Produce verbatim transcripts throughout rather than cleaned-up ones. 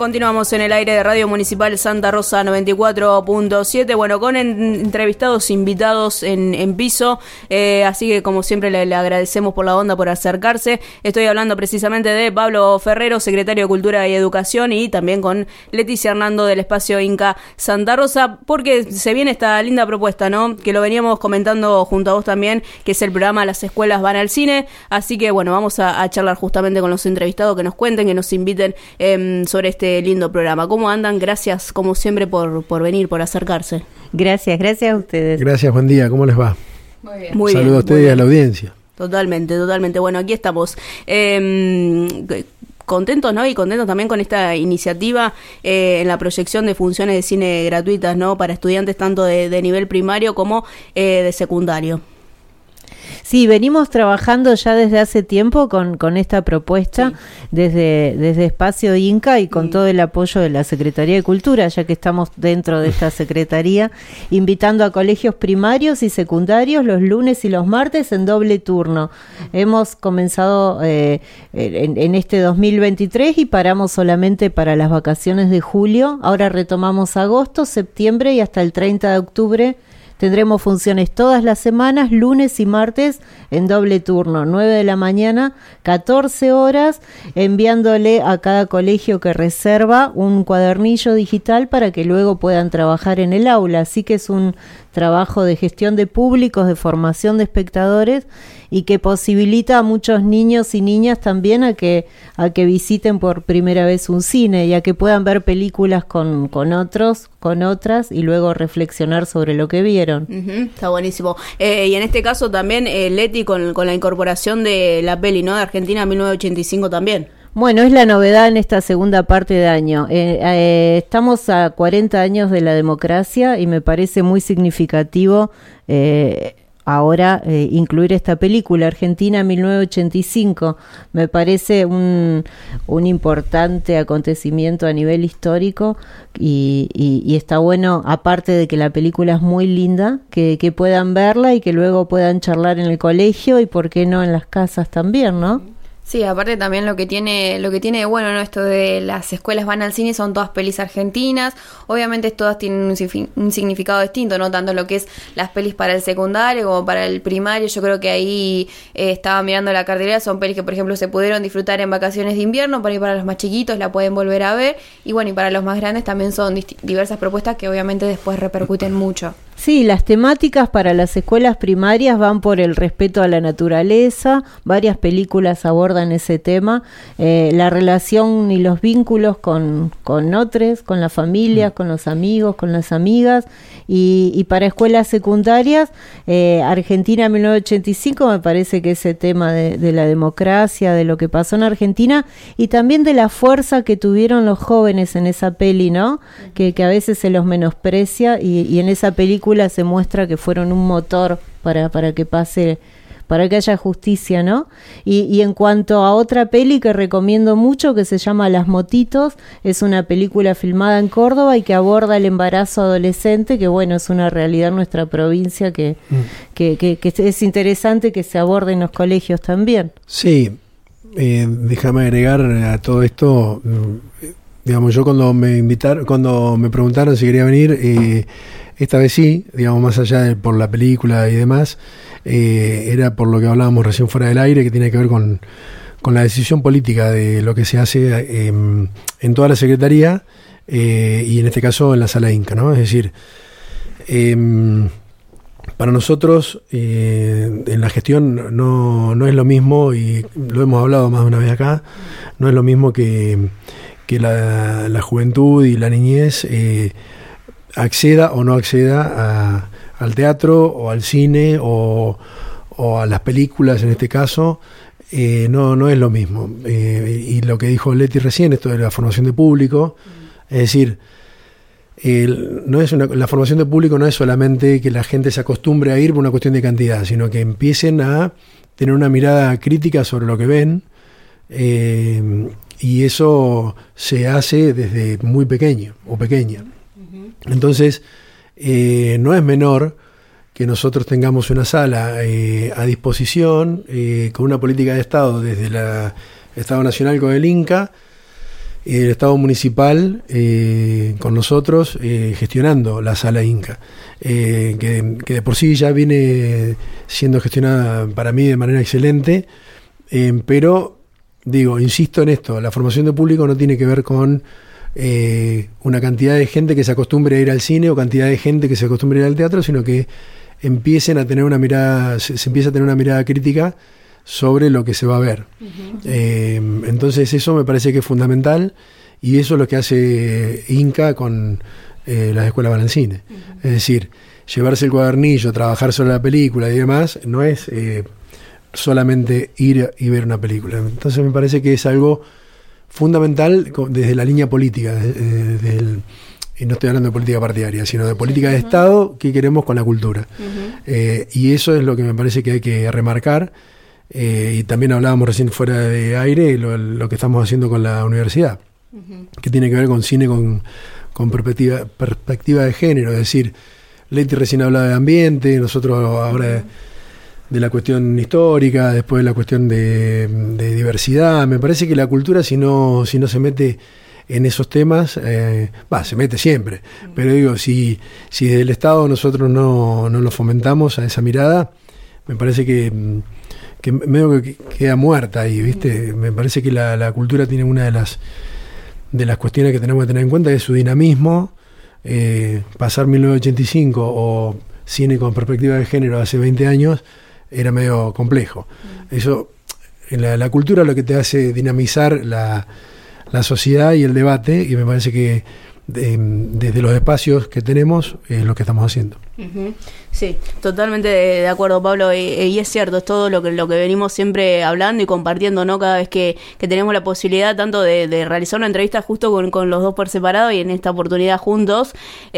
Continuamos en el aire de Radio Municipal Santa Rosa noventa y cuatro punto siete, bueno, con en, entrevistados invitados en, en piso, eh, así que como siempre le, le agradecemos por la onda, por acercarse. Estoy hablando precisamente de Pablo Ferrero, secretario de Cultura y Educación, y también con Leticia Hernando del Espacio Inca Santa Rosa, porque se viene esta linda propuesta, ¿no? Que lo veníamos comentando junto a vos también, que es el programa Las Escuelas Van al Cine, así que bueno, vamos a, a charlar justamente con los entrevistados, que nos cuenten, que nos inviten eh, sobre este lindo programa. ¿Cómo andan? Gracias, como siempre, por, por venir, por acercarse. Gracias, gracias a ustedes. Gracias, buen día, ¿cómo les va? Muy bien. Muy Saludos bien, a ustedes y a la audiencia. Totalmente, totalmente. Bueno, aquí estamos. Eh, contentos, ¿no? Y contentos también con esta iniciativa eh, en la proyección de funciones de cine gratuitas, ¿no? Para estudiantes tanto de, de nivel primario como eh, de secundario. Sí, venimos trabajando ya desde hace tiempo con, con esta propuesta, sí. desde, desde Espacio Inca y con sí. todo el apoyo de la Secretaría de Cultura, ya que estamos dentro de esta Secretaría, invitando a colegios primarios y secundarios los lunes y los martes en doble turno. Hemos comenzado eh, en, en este dos mil veintitrés y paramos solamente para las vacaciones de julio. Ahora retomamos agosto, septiembre y hasta el treinta de octubre. Tendremos funciones todas las semanas, lunes y martes, en doble turno, nueve de la mañana, catorce horas, enviándole a cada colegio que reserva un cuadernillo digital para que luego puedan trabajar en el aula. Así que es un trabajo de gestión de públicos, de formación de espectadores, y que posibilita a muchos niños y niñas también a que a que visiten por primera vez un cine y a que puedan ver películas con, con otros, con otras, y luego reflexionar sobre lo que vieron. Uh-huh, está buenísimo. Eh, y en este caso también, eh, Leti, con, con la incorporación de la peli, ¿no? De Argentina mil novecientos ochenta y cinco también. Bueno, es la novedad en esta segunda parte de año. Eh, eh, estamos a cuarenta años de la democracia y me parece muy significativo eh, ahora eh, incluir esta película, Argentina mil novecientos ochenta y cinco. Me parece un, un importante acontecimiento a nivel histórico y, y, y está bueno, aparte de que la película es muy linda, que, que puedan verla y que luego puedan charlar en el colegio y por qué no en las casas también, ¿no? Sí, aparte también lo que tiene lo que tiene de bueno, ¿no? Esto de las escuelas van al cine, son todas pelis argentinas. Obviamente todas tienen un, un significado distinto, no tanto lo que es las pelis para el secundario como para el primario. Yo creo que ahí eh, estaba mirando la cartelera, son pelis que por ejemplo se pudieron disfrutar en vacaciones de invierno, por ahí para los más chiquitos la pueden volver a ver, y bueno, y para los más grandes también son dist- diversas propuestas que obviamente después repercuten mucho. Sí, las temáticas para las escuelas primarias van por el respeto a la naturaleza, varias películas abordan ese tema, eh, la relación y los vínculos con, con otros, con las familias, con los amigos, con las amigas, y, y para escuelas secundarias, eh, Argentina mil novecientos ochenta y cinco me parece que ese tema de, de la democracia, de lo que pasó en Argentina, y también de la fuerza que tuvieron los jóvenes en esa peli, ¿no? Que, que a veces se los menosprecia, y, y en esa película se muestra que fueron un motor para, para que pase, para que haya justicia, ¿no? Y, y en cuanto a otra peli que recomiendo mucho, que se llama Las Motitos, es una película filmada en Córdoba y que aborda el embarazo adolescente, que bueno, es una realidad en nuestra provincia que, mm. que, que, que es interesante que se aborde en los colegios también. Sí, eh, déjame agregar a todo esto, digamos, yo cuando me invitaron, cuando me preguntaron si quería venir, eh, esta vez sí, digamos, más allá de por la película y demás, eh, era por lo que hablábamos recién fuera del aire, que tiene que ver con, con la decisión política de lo que se hace eh, en toda la Secretaría eh, y en este caso en la Sala Inca, ¿no? Es decir, eh, para nosotros eh, en la gestión no, no es lo mismo, y lo hemos hablado más de una vez acá, no es lo mismo que, que la, la juventud y la niñez eh, acceda o no acceda a, al teatro o al cine o, o a las películas en este caso, eh, no, no es lo mismo. Eh, y lo que dijo Leti recién, esto de la formación de público, es decir, el, no es una, la formación de público no es solamente que la gente se acostumbre a ir por una cuestión de cantidad, sino que empiecen a tener una mirada crítica sobre lo que ven, eh, y eso se hace desde muy pequeño o pequeña. Entonces, eh, no es menor que nosotros tengamos una sala eh, a disposición eh, con una política de Estado desde la Estado Nacional con el Inca, y el Estado municipal eh, con nosotros eh, gestionando la sala Inca, eh, que, que de por sí ya viene siendo gestionada para mí de manera excelente, eh, pero digo, insisto en esto, la formación de público no tiene que ver con eh, una cantidad de gente que se acostumbre a ir al cine o cantidad de gente que se acostumbre a ir al teatro, sino que empiecen a tener una mirada, se, se empieza a tener una mirada crítica sobre lo que se va a ver. Uh-huh. Eh, entonces eso me parece que es fundamental, y eso es lo que hace Inca con eh, las escuelas van al cine. Uh-huh. Es decir, llevarse el cuadernillo, trabajar sobre la película y demás, no es eh, solamente ir y ver una película. Entonces me parece que es algo fundamental desde la línea política, desde el, y no estoy hablando de política partidaria, sino de política de Estado, que queremos con la cultura. Uh-huh. Eh, y eso es lo que me parece que hay que remarcar. Eh, y también hablábamos recién fuera de aire lo, lo que estamos haciendo con la universidad, uh-huh. que tiene que ver con cine con, con perspectiva, perspectiva de género. Es decir, Leti recién hablaba de ambiente, nosotros ahora de, de la cuestión histórica, después de la cuestión de, de diversidad. Me parece que la cultura, si no, si no se mete en esos temas, eh, va, se mete siempre, uh-huh. pero digo, si, si desde el Estado nosotros no, no nos fomentamos a esa mirada, me parece que que medio que queda muerta ahí, ¿viste? Me parece que la, la cultura tiene una de las de las cuestiones que tenemos que tener en cuenta, que es su dinamismo. Eh, pasar mil novecientos ochenta y cinco o cine con perspectiva de género hace veinte años era medio complejo. Eso, la, la cultura es lo que te hace dinamizar la, la sociedad y el debate, y me parece que de, desde los espacios que tenemos es lo que estamos haciendo. Uh-huh. Sí, totalmente de, de acuerdo, Pablo, y, y es cierto, es todo lo que lo que venimos siempre hablando y compartiendo, ¿no? Cada vez que, que tenemos la posibilidad tanto de, de realizar una entrevista justo con, con los dos por separado y en esta oportunidad juntos,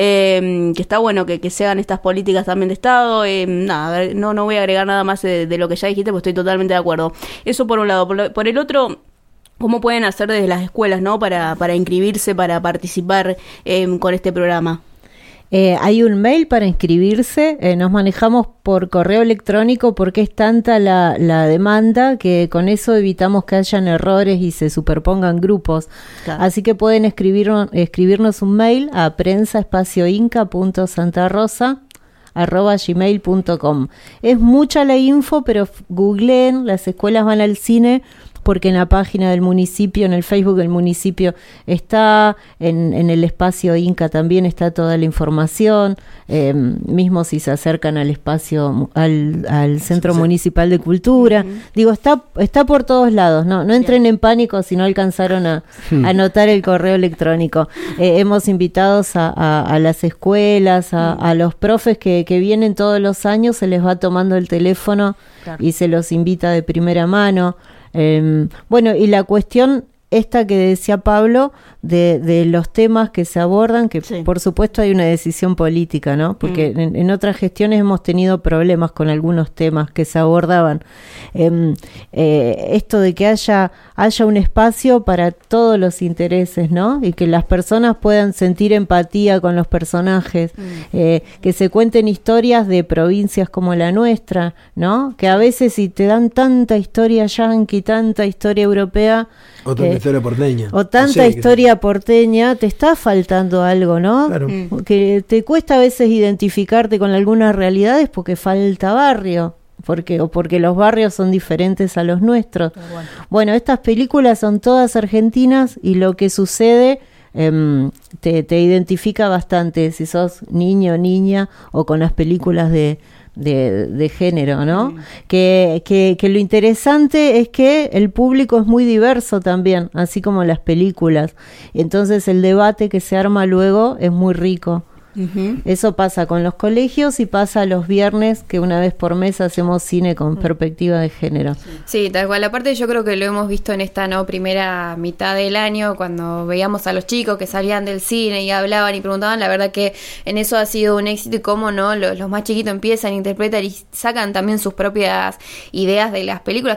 eh, que está bueno que, que se hagan estas políticas también de Estado. Eh, nada, no, no voy a agregar nada más de, de lo que ya dijiste, pues estoy totalmente de acuerdo. Eso por un lado. Por, por el otro, ¿cómo pueden hacer desde las escuelas, ¿no? para, para inscribirse, para participar eh, con este programa? Eh, hay un mail para inscribirse, eh, nos manejamos por correo electrónico porque es tanta la, la demanda que con eso evitamos que hayan errores y se superpongan grupos. Claro. Así que pueden escribir, escribirnos un mail a prensa espacio inca punto santarosa arroba gmail punto com. Es mucha la info, pero googleen Las Escuelas Van al Cine, porque en la página del municipio, en el Facebook del municipio está, en, en el espacio Inca también está toda la información, eh, mismo si se acercan al espacio, al, al Centro sí, sí. Municipal de Cultura. Uh-huh. Digo, está está por todos lados, no no entren en pánico si no alcanzaron a, a anotar el correo electrónico. Eh, hemos invitado a, a, a las escuelas, a, a los profes que, que vienen todos los años, se les va tomando el teléfono, claro, y se los invita de primera mano. Eh, bueno, y la cuestión esta que decía Pablo de, de los temas que se abordan, que sí, por supuesto hay una decisión política, ¿no? Porque mm. en, en otras gestiones hemos tenido problemas con algunos temas que se abordaban. Eh, eh, esto de que haya, haya un espacio para todos los intereses, ¿no? Y que las personas puedan sentir empatía con los personajes, mm. eh, que se cuenten historias de provincias como la nuestra, ¿no? Que a veces si te dan tanta historia yanqui, tanta historia europea, o tanta eh, historia porteña. O tanta o sea, historia que... porteña, te está faltando algo, ¿no? Claro. Mm. Que te cuesta a veces identificarte con algunas realidades porque falta barrio, porque o porque los barrios son diferentes a los nuestros. Bueno, bueno estas películas son todas argentinas y lo que sucede eh, te, te identifica bastante si sos niño, niña o con las películas de De, de género, ¿no? Mm. Que, que, que lo interesante es que el público es muy diverso también, así como las películas. Entonces el debate que se arma luego es muy rico. Uh-huh. Eso pasa con los colegios y pasa los viernes, que una vez por mes hacemos cine con uh-huh. perspectiva de género. Sí, tal cual. Aparte yo creo que lo hemos visto en esta no primera mitad del año, cuando veíamos a los chicos que salían del cine y hablaban y preguntaban, la verdad que en eso ha sido un éxito, y cómo no, los, los más chiquitos empiezan a interpretar y sacan también sus propias ideas de las películas, que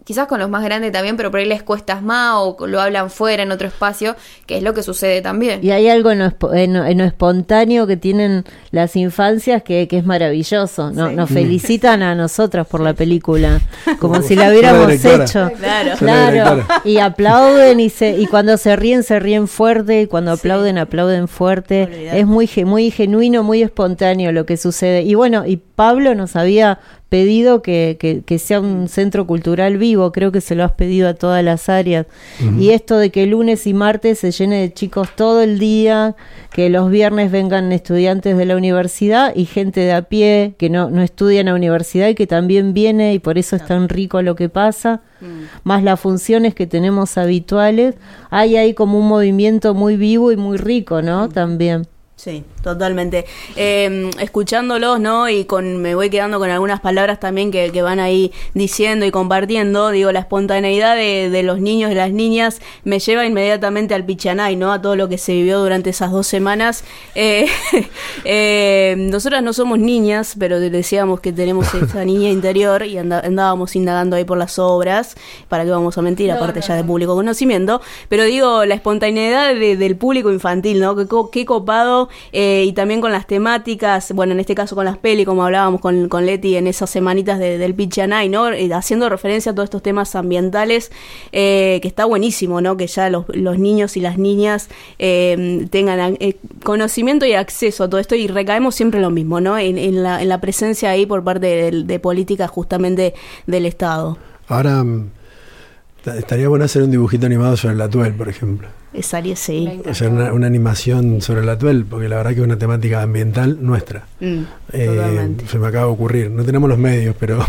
quizás con los más grandes también, pero por ahí les cuesta más o lo hablan fuera en otro espacio, que es lo que sucede también. Y hay algo en lo, en, en lo espontáneo que tienen las infancias que, que es maravilloso, ¿no? Sí. Nos felicitan a nosotros por la película, como si la hubiéramos hecho. Claro, claro. Y aplauden y se y cuando se ríen, se ríen fuerte, y cuando aplauden, sí. aplauden fuerte. Olvidar. Es muy, muy genuino, muy espontáneo lo que sucede. Y bueno, y Pablo nos había pedido que, que, que sea un centro cultural vivo, creo que se lo has pedido a todas las áreas, uh-huh. y esto de que lunes y martes se llene de chicos todo el día, que los viernes vengan estudiantes de la universidad y gente de a pie que no, no estudia en la universidad y que también viene, y por eso es tan rico lo que pasa, uh-huh. más las funciones que tenemos habituales, hay ahí como un movimiento muy vivo y muy rico, ¿no? Uh-huh. También. Sí, totalmente. Eh, escuchándolos, ¿no? Y con me voy quedando con algunas palabras también que, que van ahí diciendo y compartiendo. Digo, la espontaneidad de, de los niños y las niñas me lleva inmediatamente al Pichanay, ¿no? A todo lo que se vivió durante esas dos semanas. Eh, eh, nosotras no somos niñas, pero decíamos que tenemos esa niña interior y and- andábamos indagando ahí por las obras. ¿Para qué vamos a mentir? No, aparte no, ya no. de público conocimiento. Pero digo, la espontaneidad de, del público infantil, ¿no? Qué, qué copado. Eh, y también con las temáticas, bueno, en este caso con las peli, como hablábamos con, con Leti en esas semanitas de, del Pichanay, ¿no? Eh, haciendo referencia a todos estos temas ambientales, eh, que está buenísimo, ¿no? Que ya los, los niños y las niñas eh, tengan eh, conocimiento y acceso a todo esto, y recaemos siempre en lo mismo, ¿no? En, en, la, en la presencia ahí por parte de, de políticas justamente del Estado. Ahora, estaría bueno hacer un dibujito animado sobre el atuel, por ejemplo. Estaría, sí. O sea, una, una animación sobre el atuel, porque la verdad que es una temática ambiental nuestra. Mm, eh, se me acaba de ocurrir. No tenemos los medios, pero...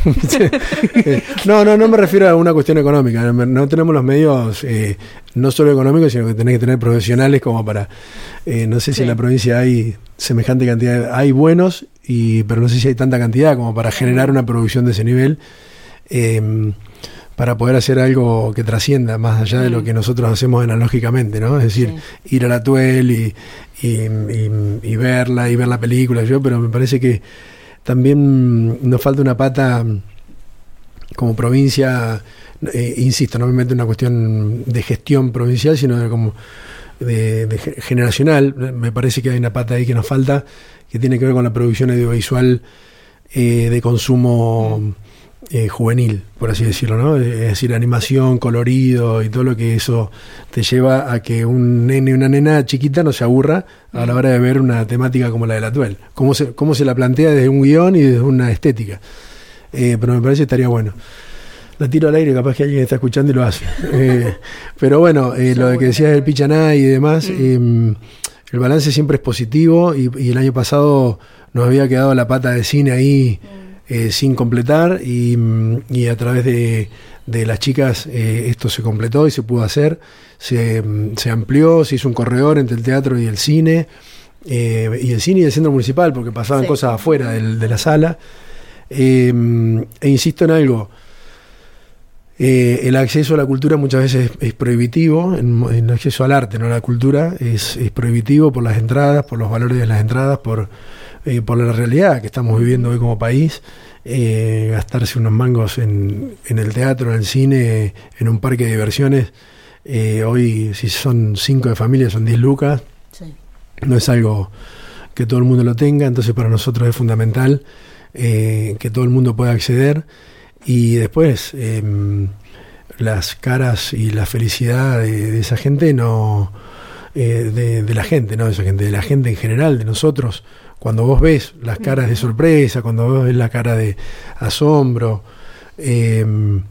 no, no, no me refiero a una cuestión económica. No, no tenemos los medios, eh, no solo económicos, sino que tenés que tener profesionales como para... Eh, no sé si sí. en la provincia hay semejante cantidad... De, hay buenos, y pero no sé si hay tanta cantidad como para generar una producción de ese nivel. Eh, para poder hacer algo que trascienda más allá de lo que nosotros hacemos analógicamente, ¿no? Es decir, sí. ir a la Tuel y, y, y, y verla y ver la película, yo, pero me parece que también nos falta una pata como provincia, eh, insisto, no me meto en una cuestión de gestión provincial, sino de como de, de generacional. Me parece que hay una pata ahí que nos falta, que tiene que ver con la producción audiovisual eh, de consumo... Mm. Eh, juvenil, por así decirlo, ¿no? Es decir, animación, colorido y todo lo que eso te lleva a que un nene y una nena chiquita no se aburra a la hora de ver una temática como la de la Tuel. Cómo se, cómo se la plantea desde un guión y desde una estética. Eh, pero me parece que estaría bueno. La tiro al aire, capaz que alguien está escuchando y lo hace. Eh, pero bueno, eh, lo de que decías del Pichanay y demás, eh, el balance siempre es positivo, y, y el año pasado nos había quedado la pata de cine ahí Eh, sin completar, y, y a través de, de las chicas eh, esto se completó y se pudo hacer, se, se amplió, se hizo un corredor entre el teatro y el cine, eh, y el cine y el centro municipal, porque pasaban sí. cosas afuera del, de la sala, eh, e insisto en algo, eh, el acceso a la cultura muchas veces es, es prohibitivo, en, en el acceso al arte, no a la cultura, es, es prohibitivo por las entradas, por los valores de las entradas, por Eh, por la realidad que estamos viviendo hoy como país. Eh, gastarse unos mangos en, en el teatro, en el cine, en un parque de diversiones, eh, hoy si son cinco de familia son diez lucas, sí. no es algo que todo el mundo lo tenga, entonces para nosotros es fundamental eh, que todo el mundo pueda acceder, y después eh, las caras y la felicidad de, de esa gente, no eh, de, de la gente, no de esa gente, de la gente en general, de nosotros. Cuando vos ves las caras de sorpresa, cuando vos ves la cara de asombro, eh,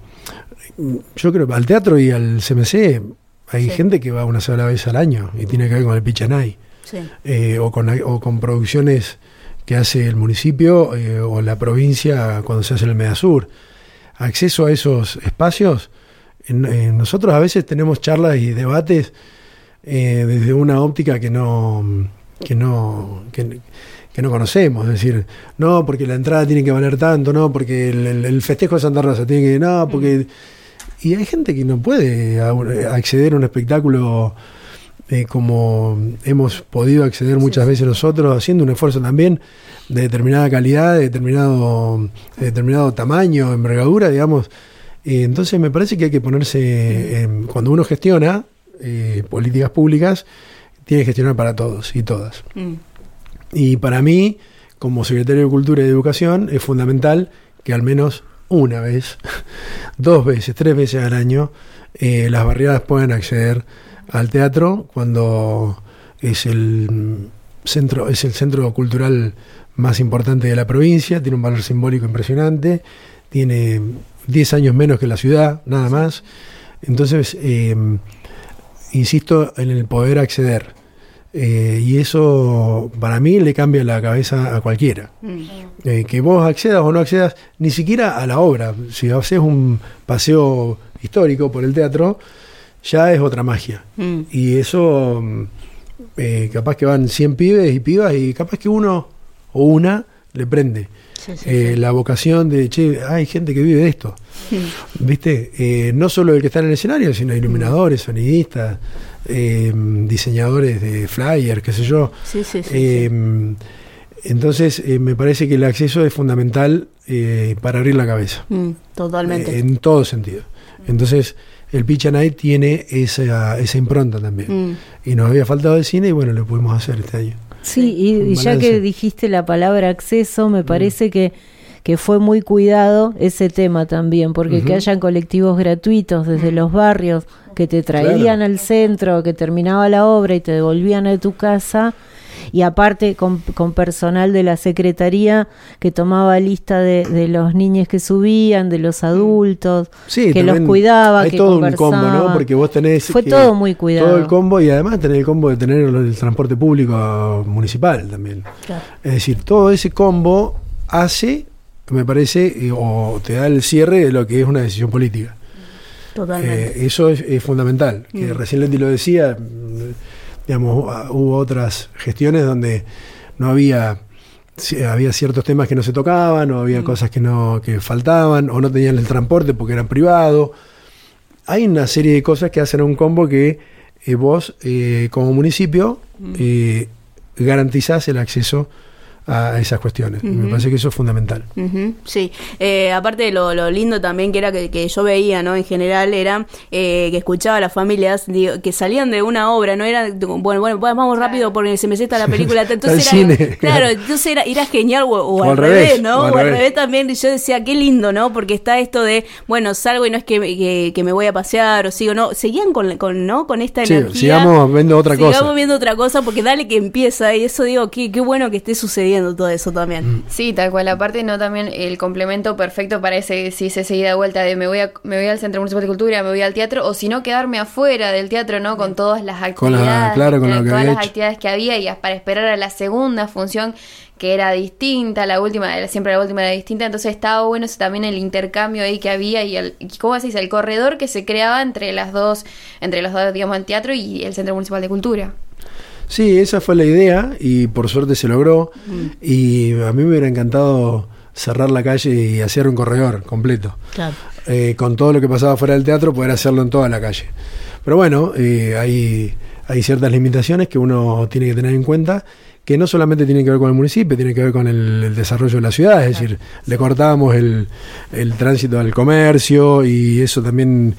yo creo que al teatro y al C M C hay sí. gente que va una sola vez al año y tiene que ver con el Pichanay, sí. eh, o, con, o con producciones que hace el municipio eh, o la provincia cuando se hace en el Medasur. Acceso a esos espacios, en, en nosotros a veces tenemos charlas y debates eh, desde una óptica que no... que no que, que no conocemos, es decir, no porque la entrada tiene que valer tanto, no porque el, el, el festejo de Santa Rosa tiene que, no porque, y hay gente que no puede acceder a un espectáculo eh, como hemos podido acceder muchas sí, veces sí. nosotros, haciendo un esfuerzo también de determinada calidad, de determinado de determinado tamaño, envergadura, digamos, Eh, entonces me parece que hay que ponerse, eh, cuando uno gestiona eh, políticas públicas, tiene que gestionar para todos y todas. Mm. Y para mí, como secretario de Cultura y de Educación, es fundamental que al menos una vez, dos veces, tres veces al año, eh, las barriadas puedan acceder al teatro cuando es el centro, es el centro cultural más importante de la provincia, tiene un valor simbólico impresionante, tiene diez años menos que la ciudad, nada más. Entonces, eh, insisto en el poder acceder. Eh, y eso para mí le cambia la cabeza a cualquiera. Mm. Eh, que vos accedas o no accedas ni siquiera a la obra. Si haces un paseo histórico por el teatro, ya es otra magia. Mm. Y eso, eh, capaz que van cien pibes y pibas y capaz que uno o una le prende. Sí, sí, eh, sí. La vocación de, che, hay gente que vive de esto. Sí. ¿Viste? Eh, no solo el que está en el escenario, sino iluminadores, sonidistas, eh, diseñadores de flyers, qué sé yo. Sí, sí, sí, eh, sí. Entonces, eh, me parece que el acceso es fundamental eh, para abrir la cabeza. Mm, totalmente. Eh, en todo sentido. Entonces, el Pitch a Night tiene esa, esa impronta también. Mm. Y nos había faltado el cine y bueno, lo pudimos hacer este año. Sí, y, y ya que dijiste la palabra acceso, me parece mm. que, que fue muy cuidado ese tema también, porque uh-huh. que hayan colectivos gratuitos desde los barrios que te traían claro. al centro, que terminaba la obra y te devolvían a tu casa, y aparte con, con personal de la secretaría que tomaba lista de, de los niños que subían, de los adultos, sí, que los cuidaba, hay que todo un combo, ¿no? Porque vos tenés fue que, todo muy cuidado, todo el combo, y además tenés el combo de tener el transporte público municipal también. Claro. Es decir, todo ese combo hace, me parece, o te da el cierre de lo que es una decisión política. Totalmente. Eh, eso es, es fundamental. Mm. Que recién Leti lo decía. Digamos, hubo otras gestiones donde no había había ciertos temas que no se tocaban, o había mm. cosas que no que faltaban, o no tenían el transporte porque eran privados. Hay una serie de cosas que hacen un combo que eh, vos, eh, como municipio, mm. eh, garantizás el acceso a esas cuestiones. Uh-huh. Me parece que eso es fundamental. Uh-huh. Sí, eh, aparte de lo, lo lindo también que era que, que yo veía, ¿no? En general era eh, que escuchaba a las familias digo, que salían de una obra, no era bueno, bueno, vamos rápido porque se me cesta la película. Entonces era, cine. Claro, entonces era, era genial o, o, o al, al revés, revés, ¿no? O al, o al revés. revés también. Yo decía, qué lindo, ¿no? Porque está esto de, bueno, salgo y no es que, que, que me voy a pasear o sigo, no, seguían con, con ¿no? Con esta sí, energía. Sigamos viendo otra sigamos cosa. Sigamos viendo otra cosa porque dale que empieza, y eso digo, qué, qué bueno que esté sucediendo todo eso también. Sí, tal cual. Aparte, no también el complemento perfecto para ese, si esa seguida vuelta de me voy a, me voy al Centro Municipal de Cultura, me voy al teatro, o si no quedarme afuera del teatro, ¿no? Con todas las actividades, con la, claro, con, con todas las hecho. actividades que había, y para esperar a la segunda función que era distinta, la última, siempre la última era distinta, entonces estaba bueno eso también, el intercambio ahí que había y el, ¿cómo se dice? El corredor que se creaba entre las dos, entre los dos, digamos, el teatro y el Centro Municipal de Cultura. Sí, esa fue la idea y por suerte se logró. Mm. Y a mí me hubiera encantado cerrar la calle y hacer un corredor completo. Claro. Eh, con todo lo que pasaba fuera del teatro, poder hacerlo en toda la calle. Pero bueno, eh, hay, hay ciertas limitaciones que uno tiene que tener en cuenta, que no solamente tienen que ver con el municipio, tienen que ver con el, el desarrollo de la ciudad. Es decir, le cortábamos el, el tránsito al comercio y eso también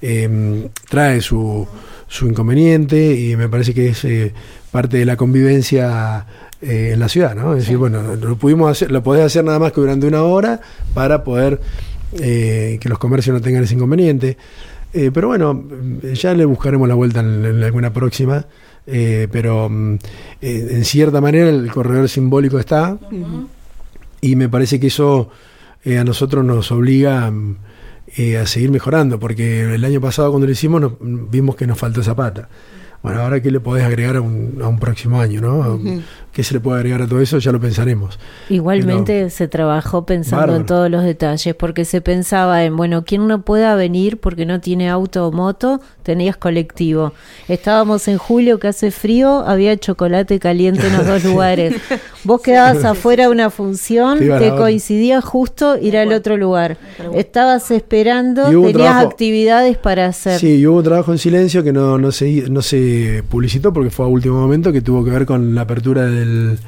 eh, trae su, su inconveniente, y me parece que es eh, parte de la convivencia eh, en la ciudad, ¿no? Es decir, bueno, lo pudimos hacer, lo podés hacer nada más que durante una hora para poder eh, que los comercios no tengan ese inconveniente. Eh, pero bueno, ya le buscaremos la vuelta en, en alguna próxima. Eh, pero eh, en cierta manera el corredor simbólico está, uh-huh. y me parece que eso eh, a nosotros nos obliga eh, a seguir mejorando, porque el año pasado cuando lo hicimos nos, vimos que nos faltó esa pata. Bueno, ahora ¿qué le podés agregar a un, a un próximo año, no? Uh-huh. ¿Qué se le puede agregar a todo eso? Ya lo pensaremos. Igualmente Pero, se trabajó pensando bárbaro. en todos los detalles, porque se pensaba en, bueno, quien no pueda venir porque no tiene auto o moto, tenías colectivo. Estábamos en julio, que hace frío, había chocolate caliente en los dos lugares. Vos quedabas afuera de una función, te coincidía justo ir al otro lugar. Estabas esperando, tenías trabajo, actividades para hacer. Sí, y hubo un trabajo en silencio que no, no se no se publicitó porque fue a último momento, que tuvo que ver con la apertura del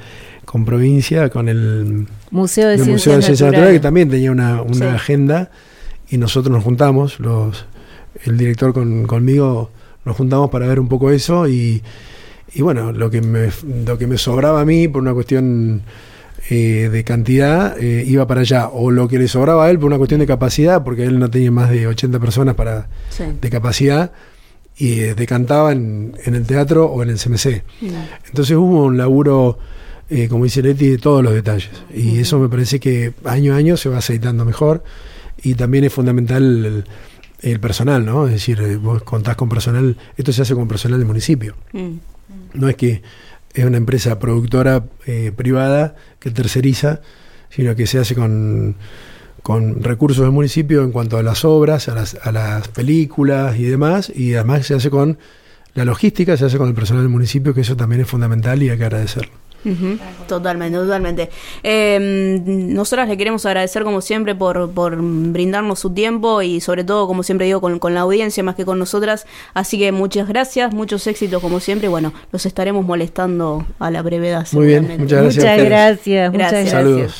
con provincia, con el Museo de, Museo Ciencias, de Ciencias Naturales, que también tenía una, una sí. agenda, y nosotros nos juntamos, los el director con, conmigo nos juntamos para ver un poco eso y, y bueno, lo que me lo que me sobraba a mí por una cuestión eh, de cantidad eh, iba para allá, o lo que le sobraba a él por una cuestión de capacidad, porque él no tenía más de ochenta personas para sí. de capacidad, y eh, decantaba en, en el teatro o en el C M C. Mm. Entonces hubo un laburo, eh, como dice Leti, de todos los detalles, y mm. eso me parece que año a año se va aceitando mejor, y también es fundamental el, el personal, ¿no? Es decir, vos contás con personal, esto se hace con personal del municipio. Mm. No es que es una empresa productora eh, privada que terceriza, sino que se hace con, con recursos del municipio en cuanto a las obras, a las, a las películas y demás, y además se hace con la logística, se hace con el personal del municipio, que eso también es fundamental y hay que agradecerlo. Uh-huh. Totalmente, totalmente. Eh, nosotras le queremos agradecer como siempre por, por brindarnos su tiempo y sobre todo, como siempre digo, con, con la audiencia más que con nosotras. Así que muchas gracias, muchos éxitos como siempre. Bueno, los estaremos molestando a la brevedad. Muy bien, muchas gracias. Muchas gracias, muchas gracias. Saludos.